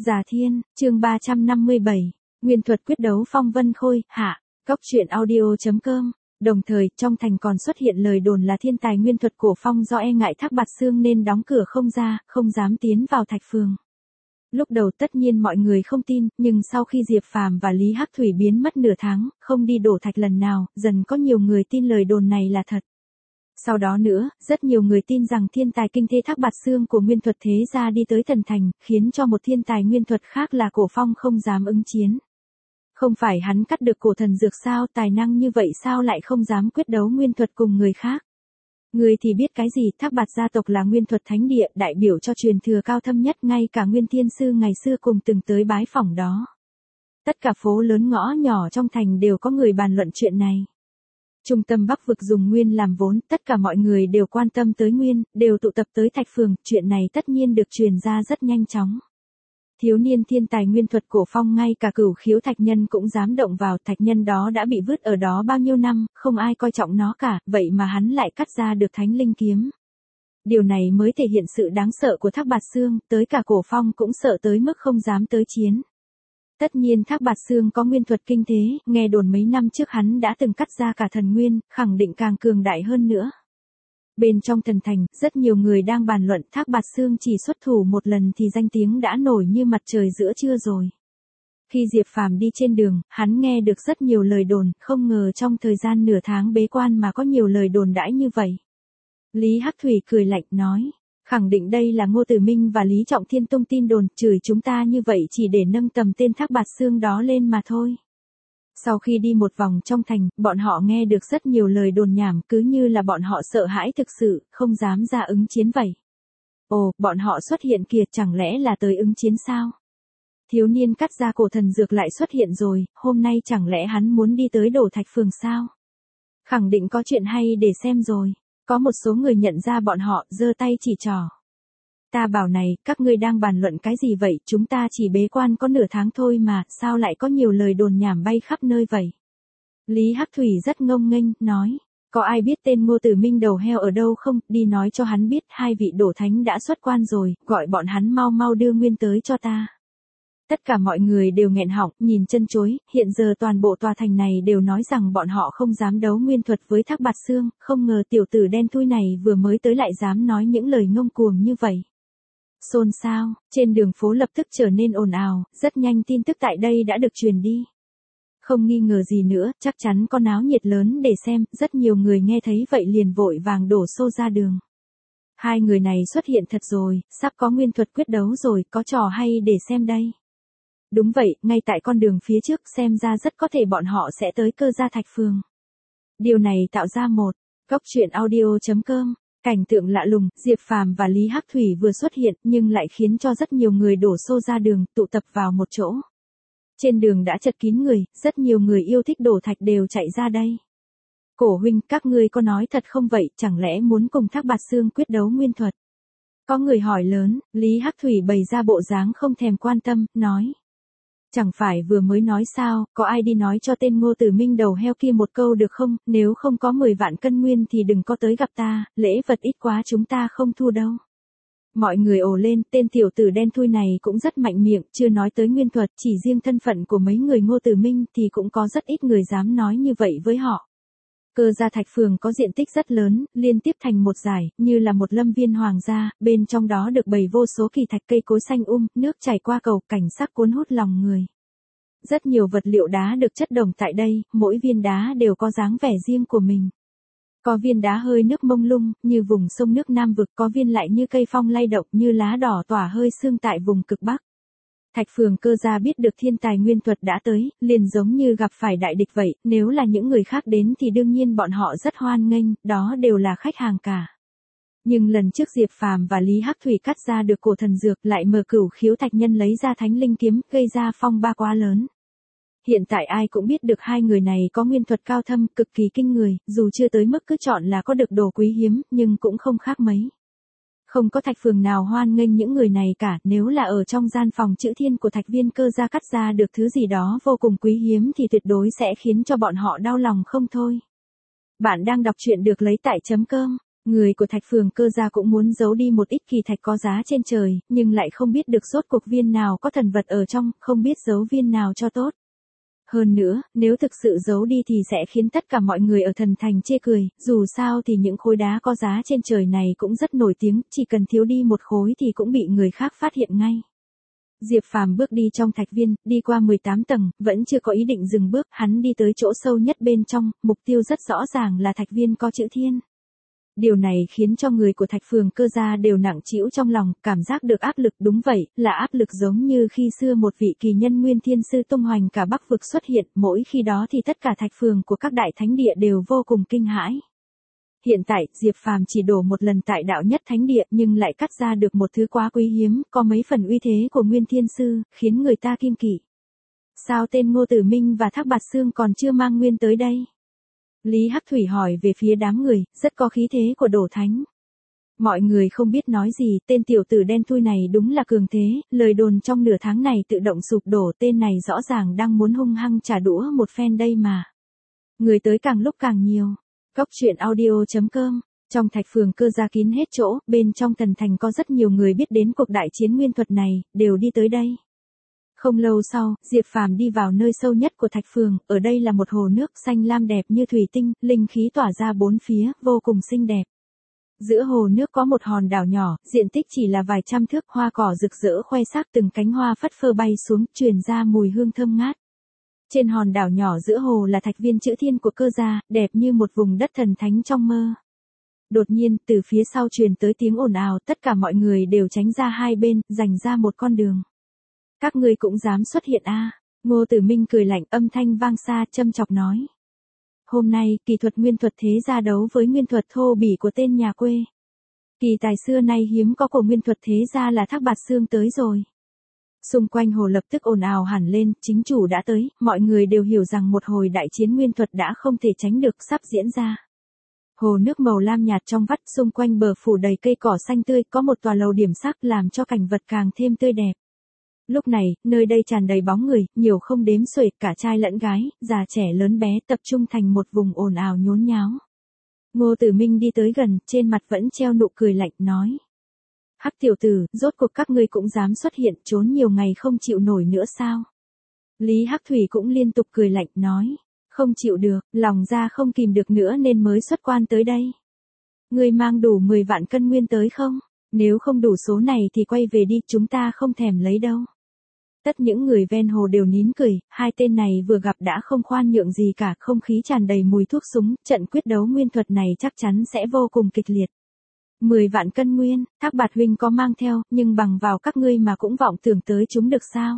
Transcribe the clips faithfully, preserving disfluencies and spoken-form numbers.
Già Thiên, chương ba trăm năm mươi bảy, Nguyên thuật quyết đấu Phong Vân Khôi, hạ, Cốc truyện audio.com. Đồng thời, trong thành còn xuất hiện lời đồn là thiên tài nguyên thuật cổ Phong do e ngại Thác Bạt Xương nên đóng cửa không ra, không dám tiến vào Thạch Phường. Lúc đầu tất nhiên mọi người không tin, nhưng sau khi Diệp Phàm và Lý Hắc Thủy biến mất nửa tháng, không đi đổ thạch lần nào, dần có nhiều người tin lời đồn này là thật. Sau đó nữa, rất nhiều người tin rằng thiên tài kinh thế Thác Bạt Xương của nguyên thuật thế gia đi tới thần thành, khiến cho một thiên tài nguyên thuật khác là cổ Phong không dám ứng chiến. Không phải hắn cắt được cổ thần dược sao, tài năng như vậy sao lại không dám quyết đấu nguyên thuật cùng người khác. Người thì biết cái gì, Thác Bạt gia tộc là nguyên thuật thánh địa, đại biểu cho truyền thừa cao thâm nhất, ngay cả Nguyên Thiên Sư ngày xưa cùng từng tới bái phỏng đó. Tất cả phố lớn ngõ nhỏ trong thành đều có người bàn luận chuyện này. Trung tâm Bắc vực dùng Nguyên làm vốn, tất cả mọi người đều quan tâm tới Nguyên, đều tụ tập tới Thạch Phường, chuyện này tất nhiên được truyền ra rất nhanh chóng. Thiếu niên thiên tài nguyên thuật cổ Phong ngay cả Cửu Khiếu Thạch Nhân cũng dám động vào, thạch nhân đó đã bị vứt ở đó bao nhiêu năm, không ai coi trọng nó cả, vậy mà hắn lại cắt ra được Thánh Linh Kiếm. Điều này mới thể hiện sự đáng sợ của Thác Bạt Xương, tới cả cổ Phong cũng sợ tới mức không dám tới chiến. Tất nhiên Thác Bạt Xương có nguyên thuật kinh thế, nghe đồn mấy năm trước hắn đã từng cắt ra cả thần nguyên, khẳng định càng cường đại hơn nữa. Bên trong thần thành, rất nhiều người đang bàn luận Thác Bạt Xương chỉ xuất thủ một lần thì danh tiếng đã nổi như mặt trời giữa trưa rồi. Khi Diệp Phàm đi trên đường, hắn nghe được rất nhiều lời đồn, không ngờ trong thời gian nửa tháng bế quan mà có nhiều lời đồn đãi như vậy. Lý Hắc Thủy cười lạnh nói, khẳng định đây là Ngô Tử Minh và Lý Trọng Thiên tung tin đồn, chửi chúng ta như vậy chỉ để nâng tầm tên Thác Bạt Xương đó lên mà thôi. Sau khi đi một vòng trong thành, bọn họ nghe được rất nhiều lời đồn nhảm, cứ như là bọn họ sợ hãi thực sự, không dám ra ứng chiến vậy. Ồ, bọn họ xuất hiện kìa, chẳng lẽ là tới ứng chiến sao? Thiếu niên cắt ra cổ thần dược lại xuất hiện rồi, hôm nay chẳng lẽ hắn muốn đi tới đổ Thạch Phường sao? Khẳng định có chuyện hay để xem rồi. Có một số người nhận ra bọn họ, giơ tay chỉ trỏ. Ta bảo này, các ngươi đang bàn luận cái gì vậy, chúng ta chỉ bế quan có nửa tháng thôi mà, sao lại có nhiều lời đồn nhảm bay khắp nơi vậy? Lý Hắc Thủy rất ngông nghênh, nói, có ai biết tên Ngô Tử Minh đầu heo ở đâu không, đi nói cho hắn biết hai vị đổ thánh đã xuất quan rồi, gọi bọn hắn mau mau đưa nguyên tới cho ta. Tất cả mọi người đều nghẹn họng, nhìn chân chối, hiện giờ toàn bộ tòa thành này đều nói rằng bọn họ không dám đấu nguyên thuật với Thác Bạt Xương, không ngờ tiểu tử đen thui này vừa mới tới lại dám nói những lời ngông cuồng như vậy. Xôn xao, trên đường phố lập tức trở nên ồn ào, rất nhanh tin tức tại đây đã được truyền đi. Không nghi ngờ gì nữa, chắc chắn có náo nhiệt lớn để xem, rất nhiều người nghe thấy vậy liền vội vàng đổ xô ra đường. Hai người này xuất hiện thật rồi, sắp có nguyên thuật quyết đấu rồi, có trò hay để xem đây. Đúng vậy, ngay tại con đường phía trước xem ra rất có thể bọn họ sẽ tới Cơ Gia Thạch Phường. Điều này tạo ra một, Cốc truyện audio.com. Cảnh tượng lạ lùng, Diệp Phàm và Lý Hắc Thủy vừa xuất hiện nhưng lại khiến cho rất nhiều người đổ xô ra đường, tụ tập vào một chỗ. Trên đường đã chật kín người, rất nhiều người yêu thích đổ thạch đều chạy ra đây. Cổ huynh, các ngươi có nói thật không vậy, chẳng lẽ muốn cùng Thác Bạt Xương quyết đấu nguyên thuật? Có người hỏi lớn, Lý Hắc Thủy bày ra bộ dáng không thèm quan tâm, nói. Chẳng phải vừa mới nói sao, có ai đi nói cho tên Ngô Tử Minh đầu heo kia một câu được không, nếu không có mười vạn cân nguyên thì đừng có tới gặp ta, lễ vật ít quá chúng ta không thu đâu. Mọi người ồ lên, tên tiểu tử đen thui này cũng rất mạnh miệng, chưa nói tới nguyên thuật, chỉ riêng thân phận của mấy người Ngô Tử Minh thì cũng có rất ít người dám nói như vậy với họ. Cơ Gia Thạch Phường có diện tích rất lớn, liên tiếp thành một dải, như là một lâm viên hoàng gia, bên trong đó được bày vô số kỳ thạch cây cối xanh um, nước chảy qua cầu, cảnh sắc cuốn hút lòng người. Rất nhiều vật liệu đá được chất đồng tại đây, mỗi viên đá đều có dáng vẻ riêng của mình. Có viên đá hơi nước mông lung, như vùng sông nước Nam Vực, có viên lại như cây phong lay động, như lá đỏ tỏa hơi sương tại vùng cực Bắc. Thạch Phường Cơ Gia biết được thiên tài nguyên thuật đã tới, liền giống như gặp phải đại địch vậy, nếu là những người khác đến thì đương nhiên bọn họ rất hoan nghênh, đó đều là khách hàng cả. Nhưng lần trước Diệp Phàm và Lý Hắc Thủy cắt ra được cổ thần dược, lại mở Cửu Khiếu Thạch Nhân lấy ra Thánh Linh Kiếm, gây ra phong ba quá lớn. Hiện tại ai cũng biết được hai người này có nguyên thuật cao thâm, cực kỳ kinh người, dù chưa tới mức cứ chọn là có được đồ quý hiếm, nhưng cũng không khác mấy. Không có Thạch Phường nào hoan nghênh những người này cả, nếu là ở trong gian phòng chữ thiên của Thạch Viên Cơ Gia cắt ra được thứ gì đó vô cùng quý hiếm thì tuyệt đối sẽ khiến cho bọn họ đau lòng không thôi. Bạn đang đọc truyện được lấy tại chấm com Người của Thạch Phường Cơ gia cũng muốn giấu đi một ít kỳ thạch có giá trên trời, nhưng lại không biết được rốt cuộc viên nào có thần vật ở trong, không biết giấu viên nào cho tốt. Hơn nữa, nếu thực sự giấu đi thì sẽ khiến tất cả mọi người ở thần thành chê cười, dù sao thì những khối đá có giá trên trời này cũng rất nổi tiếng, chỉ cần thiếu đi một khối thì cũng bị người khác phát hiện ngay. Diệp Phàm bước đi trong thạch viên, đi qua mười tám tầng, vẫn chưa có ý định dừng bước, hắn đi tới chỗ sâu nhất bên trong, mục tiêu rất rõ ràng là thạch viên có chữ thiên. Điều này khiến cho người của Thạch Phường Cơ gia đều nặng trĩu trong lòng, cảm giác được áp lực, đúng vậy, là áp lực giống như khi xưa một vị kỳ nhân Nguyên Thiên Sư tung hoành cả Bắc vực xuất hiện, mỗi khi đó thì tất cả thạch phường của các đại thánh địa đều vô cùng kinh hãi. Hiện tại, Diệp Phàm chỉ đổ một lần tại đạo nhất thánh địa nhưng lại cắt ra được một thứ quá quý hiếm, có mấy phần uy thế của Nguyên Thiên Sư, khiến người ta kiêng kỵ. Sao tên Ngô Tử Minh và Thác Bạt Xương còn chưa mang nguyên tới đây? Lý Hắc Thủy hỏi về phía đám người, rất có khí thế của Đổ Thánh. Mọi người không biết nói gì, tên tiểu tử đen thui này đúng là cường thế, lời đồn trong nửa tháng này tự động sụp đổ, tên này rõ ràng đang muốn hung hăng trả đũa một phen đây mà. Người tới càng lúc càng nhiều. Cốc truyện audio chấm com. Trong Thạch Phường Cơ gia kín hết chỗ, bên trong thần thành có rất nhiều người biết đến cuộc đại chiến nguyên thuật này, đều đi tới đây. Không lâu sau, Diệp Phàm đi vào nơi sâu nhất của Thạch Phường, ở đây là một hồ nước xanh lam đẹp như thủy tinh, linh khí tỏa ra bốn phía, vô cùng xinh đẹp. Giữa hồ nước có một hòn đảo nhỏ, diện tích chỉ là vài trăm thước, hoa cỏ rực rỡ khoe sắc, từng cánh hoa phất phơ bay xuống, truyền ra mùi hương thơm ngát. Trên hòn đảo nhỏ giữa hồ là thạch viên chữ thiên của Cơ gia, đẹp như một vùng đất thần thánh trong mơ. Đột nhiên, từ phía sau truyền tới tiếng ồn ào, tất cả mọi người đều tránh ra hai bên, dành ra một con đường. Các ngươi cũng dám xuất hiện a? À? Ngô Tử Minh cười lạnh, âm thanh vang xa, châm chọc nói. Hôm nay, kỳ thuật nguyên thuật thế gia đấu với nguyên thuật thô bỉ của tên nhà quê. Kỳ tài xưa nay hiếm có của nguyên thuật thế gia là Thác Bạt Xương tới rồi. Xung quanh hồ lập tức ồn ào hẳn lên, chính chủ đã tới, mọi người đều hiểu rằng một hồi đại chiến nguyên thuật đã không thể tránh được, sắp diễn ra. Hồ nước màu lam nhạt trong vắt, xung quanh bờ phủ đầy cây cỏ xanh tươi, có một tòa lầu điểm sắc làm cho cảnh vật càng thêm tươi đẹp. Lúc này, nơi đây tràn đầy bóng người, nhiều không đếm xuể, cả trai lẫn gái, già trẻ lớn bé tập trung thành một vùng ồn ào nhốn nháo. Ngô Tử Minh đi tới gần, trên mặt vẫn treo nụ cười lạnh, nói. Hắc tiểu tử, rốt cuộc các ngươi cũng dám xuất hiện, trốn nhiều ngày không chịu nổi nữa sao? Lý Hắc Thủy cũng liên tục cười lạnh, nói. Không chịu được, lòng ra không kìm được nữa nên mới xuất quan tới đây. Ngươi mang đủ mười vạn cân nguyên tới không? Nếu không đủ số này thì quay về đi, chúng ta không thèm lấy đâu. Tất những người ven hồ đều nín cười, hai tên này vừa gặp đã không khoan nhượng gì cả, không khí tràn đầy mùi thuốc súng, trận quyết đấu nguyên thuật này chắc chắn sẽ vô cùng kịch liệt. Mười vạn cân nguyên, Thác Bạt huynh có mang theo, nhưng bằng vào các ngươi mà cũng vọng tưởng tới chúng được sao?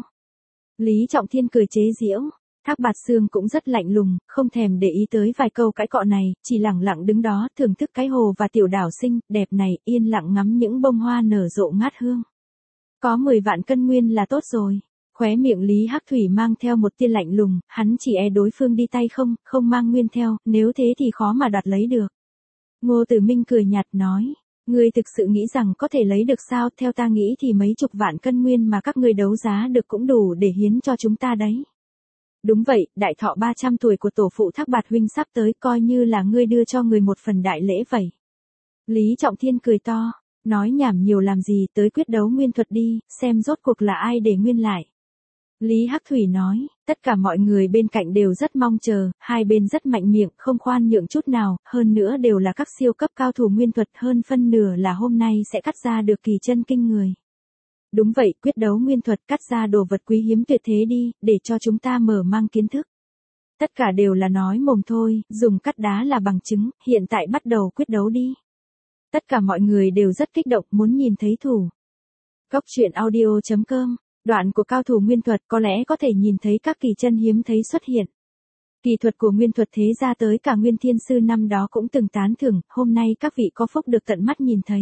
Lý Trọng Thiên cười chế giễu. Thác Bạt Xương cũng rất lạnh lùng, không thèm để ý tới vài câu cãi cọ này, chỉ lặng lặng đứng đó thưởng thức cái hồ và tiểu đảo xinh đẹp này, yên lặng ngắm những bông hoa nở rộ ngát hương. Có mười vạn cân nguyên là tốt rồi. Khóe miệng Lý Hắc Thủy mang theo một tia lạnh lùng, hắn chỉ e đối phương đi tay không, không mang nguyên theo, nếu thế thì khó mà đoạt lấy được. Ngô Tử Minh cười nhạt nói, ngươi thực sự nghĩ rằng có thể lấy được sao? Theo ta nghĩ thì mấy chục vạn cân nguyên mà các ngươi đấu giá được cũng đủ để hiến cho chúng ta đấy. Đúng vậy, đại thọ ba trăm tuổi của tổ phụ Thác Bạt huynh sắp tới, coi như là ngươi đưa cho người một phần đại lễ vậy. Lý Trọng Thiên cười to, nói nhảm nhiều làm gì, tới quyết đấu nguyên thuật đi, xem rốt cuộc là ai để nguyên lại. Lý Hắc Thủy nói, tất cả mọi người bên cạnh đều rất mong chờ, hai bên rất mạnh miệng, không khoan nhượng chút nào, hơn nữa đều là các siêu cấp cao thủ nguyên thuật, hơn phân nửa là hôm nay sẽ cắt ra được kỳ chân kinh người. Đúng vậy, quyết đấu nguyên thuật, cắt ra đồ vật quý hiếm tuyệt thế đi, để cho chúng ta mở mang kiến thức. Tất cả đều là nói mồm thôi, dùng cắt đá là bằng chứng, hiện tại bắt đầu quyết đấu đi. Tất cả mọi người đều rất kích động, muốn nhìn thấy thủ. Cốc truyện audio chấm com. Đoạn của cao thủ nguyên thuật có lẽ có thể nhìn thấy các kỳ chân hiếm thấy xuất hiện. Kỳ thuật của nguyên thuật thế gia tới cả Nguyên Thiên Sư năm đó cũng từng tán thưởng, hôm nay các vị có phúc được tận mắt nhìn thấy.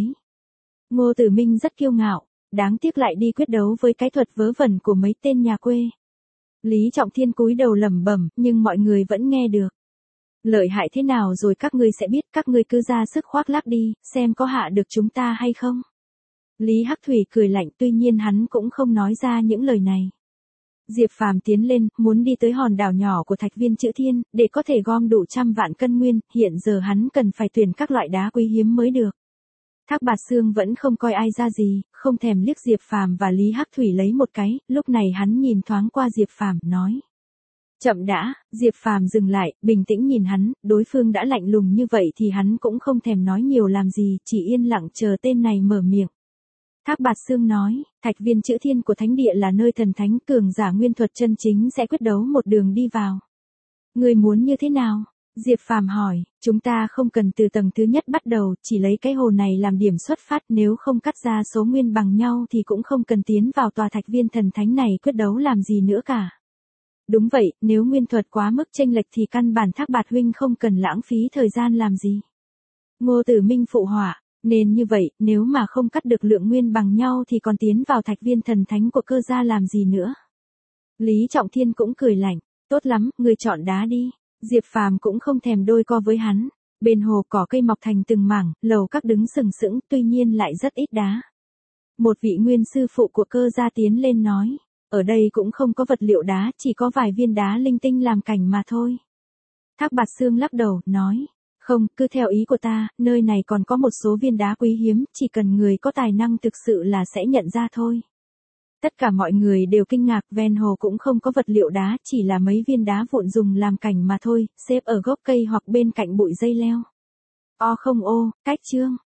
Ngô Tử Minh rất kiêu ngạo, đáng tiếc lại đi quyết đấu với cái thuật vớ vẩn của mấy tên nhà quê. Lý Trọng Thiên cúi đầu lẩm bẩm, nhưng mọi người vẫn nghe được. Lợi hại thế nào rồi các ngươi sẽ biết, các ngươi cứ ra sức khoác lác đi, xem có hạ được chúng ta hay không. Lý Hắc Thủy cười lạnh, tuy nhiên hắn cũng không nói ra những lời này. Diệp Phàm tiến lên, muốn đi tới hòn đảo nhỏ của Thạch Viên Chữ Thiên, để có thể gom đủ trăm vạn cân nguyên, hiện giờ hắn cần phải tuyển các loại đá quý hiếm mới được. Thác Bạt Xương vẫn không coi ai ra gì, không thèm liếc Diệp Phàm và Lý Hắc Thủy lấy một cái, lúc này hắn nhìn thoáng qua Diệp Phàm, nói. Chậm đã, Diệp Phàm dừng lại, bình tĩnh nhìn hắn, đối phương đã lạnh lùng như vậy thì hắn cũng không thèm nói nhiều làm gì, chỉ yên lặng chờ tên này mở miệng. Thác Bạt Xương nói, Thạch Viên Chữ Thiên của Thánh Địa là nơi thần thánh cường giả nguyên thuật chân chính sẽ quyết đấu một đường đi vào. Người muốn như thế nào? Diệp Phàm hỏi, chúng ta không cần từ tầng thứ nhất bắt đầu, chỉ lấy cái hồ này làm điểm xuất phát, nếu không cắt ra số nguyên bằng nhau thì cũng không cần tiến vào tòa Thạch Viên thần thánh này quyết đấu làm gì nữa cả. Đúng vậy, nếu nguyên thuật quá mức chênh lệch thì căn bản Thác Bạt huynh không cần lãng phí thời gian làm gì. Ngô Tử Minh phụ họa, nên như vậy, nếu mà không cắt được lượng nguyên bằng nhau thì còn tiến vào Thạch Viên thần thánh của cơ gia làm gì nữa. Lý Trọng Thiên cũng cười lạnh, tốt lắm, người chọn đá đi. Diệp Phàm cũng không thèm đôi co với hắn. Bên hồ cỏ cây mọc thành từng mảng, lầu các đứng sừng sững, tuy nhiên lại rất ít đá. Một vị nguyên sư phụ của cơ gia tiến lên nói, ở đây cũng không có vật liệu đá, chỉ có vài viên đá linh tinh làm cảnh mà thôi. Thác Bạt Xương lắc đầu, nói, không, cứ theo ý của ta, nơi này còn có một số viên đá quý hiếm, chỉ cần người có tài năng thực sự là sẽ nhận ra thôi. Tất cả mọi người đều kinh ngạc, ven hồ cũng không có vật liệu đá, chỉ là mấy viên đá vụn dùng làm cảnh mà thôi, xếp ở gốc cây hoặc bên cạnh bụi dây leo. O không ô, cách chương.